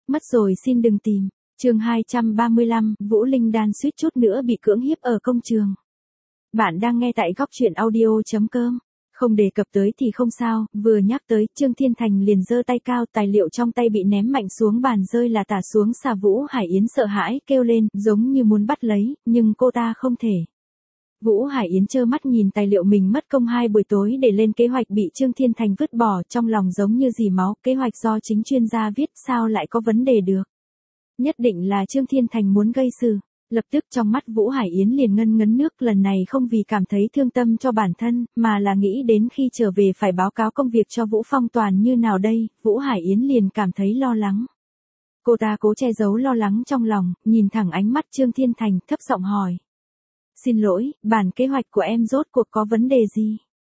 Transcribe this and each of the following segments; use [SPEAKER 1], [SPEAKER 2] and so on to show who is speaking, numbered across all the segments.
[SPEAKER 1] Mất rồi xin đừng tìm. Chương 235, Vũ Linh Đan suýt chút nữa bị cưỡng hiếp ở công trường. Bạn đang nghe tại góc truyện audio.com. Không đề cập tới thì không sao, vừa nhắc tới, Trương Thiên Thành liền giơ tay cao, tài liệu trong tay bị ném mạnh xuống bàn rơi là tả xuống xà. Vũ Hải Yến sợ hãi kêu lên, giống như muốn bắt lấy, nhưng cô ta không thể. Vũ Hải Yến trơ mắt nhìn tài liệu mình mất công 2 buổi tối để lên kế hoạch bị Trương Thiên Thành vứt bỏ, trong lòng giống như dì máu, kế hoạch do chính chuyên gia viết sao lại có vấn đề được. Nhất định là Trương Thiên Thành muốn gây sự. Lập tức trong mắt Vũ Hải Yến liền ngân ngấn nước, lần này không vì cảm thấy thương tâm cho bản thân, mà là nghĩ đến khi trở về phải báo cáo công việc cho Vũ Phong Toàn như nào đây, Vũ Hải Yến liền cảm thấy lo lắng. Cô ta cố che giấu lo lắng trong lòng, nhìn thẳng ánh mắt Trương Thiên Thành, thấp giọng hỏi. Xin lỗi, bản kế hoạch của em rốt cuộc có vấn đề gì?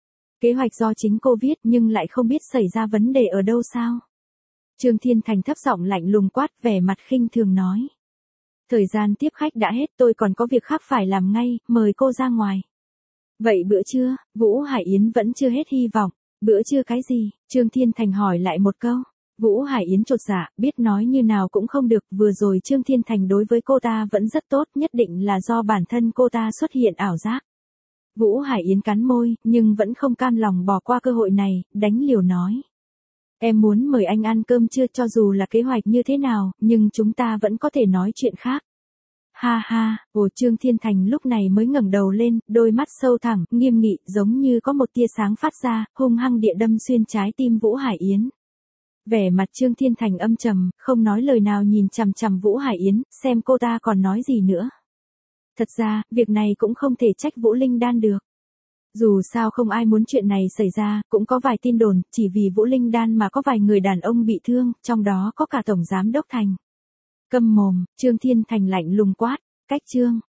[SPEAKER 1] Kế hoạch do chính cô viết nhưng lại không biết xảy ra vấn đề ở đâu sao? Trương Thiên Thành thấp giọng lạnh lùng quát, vẻ mặt khinh thường nói. Thời gian tiếp khách đã hết, tôi còn có việc khác phải làm ngay, mời cô ra ngoài. Vậy bữa trưa, Vũ Hải Yến vẫn chưa hết hy vọng. Bữa trưa cái gì? Trương Thiên Thành hỏi lại một câu. Vũ Hải Yến chột dạ, biết nói như nào cũng không được, vừa rồi Trương Thiên Thành đối với cô ta vẫn rất tốt, nhất định là do bản thân cô ta xuất hiện ảo giác. Vũ Hải Yến cắn môi, nhưng vẫn không cam lòng bỏ qua cơ hội này, đánh liều nói. Em muốn mời anh ăn cơm trưa, cho dù là kế hoạch như thế nào, nhưng chúng ta vẫn có thể nói chuyện khác. Ha ha, Trương Thiên Thành lúc này mới ngẩng đầu lên, đôi mắt sâu thẳng, nghiêm nghị, giống như có một tia sáng phát ra, hung hăng địa đâm xuyên trái tim Vũ Hải Yến. Vẻ mặt Trương Thiên Thành âm trầm, không nói lời nào nhìn chằm chằm Vũ Hải Yến, xem cô ta còn nói gì nữa. Thật ra, việc này cũng không thể trách Vũ Linh Đan được. Dù sao không ai muốn chuyện này xảy ra, cũng có vài tin đồn, chỉ vì Vũ Linh Đan mà có vài người đàn ông bị thương, trong đó có cả Tổng Giám Đốc Thành. Câm mồm, Trương Thiên Thành lạnh lùng quát, cách Trương.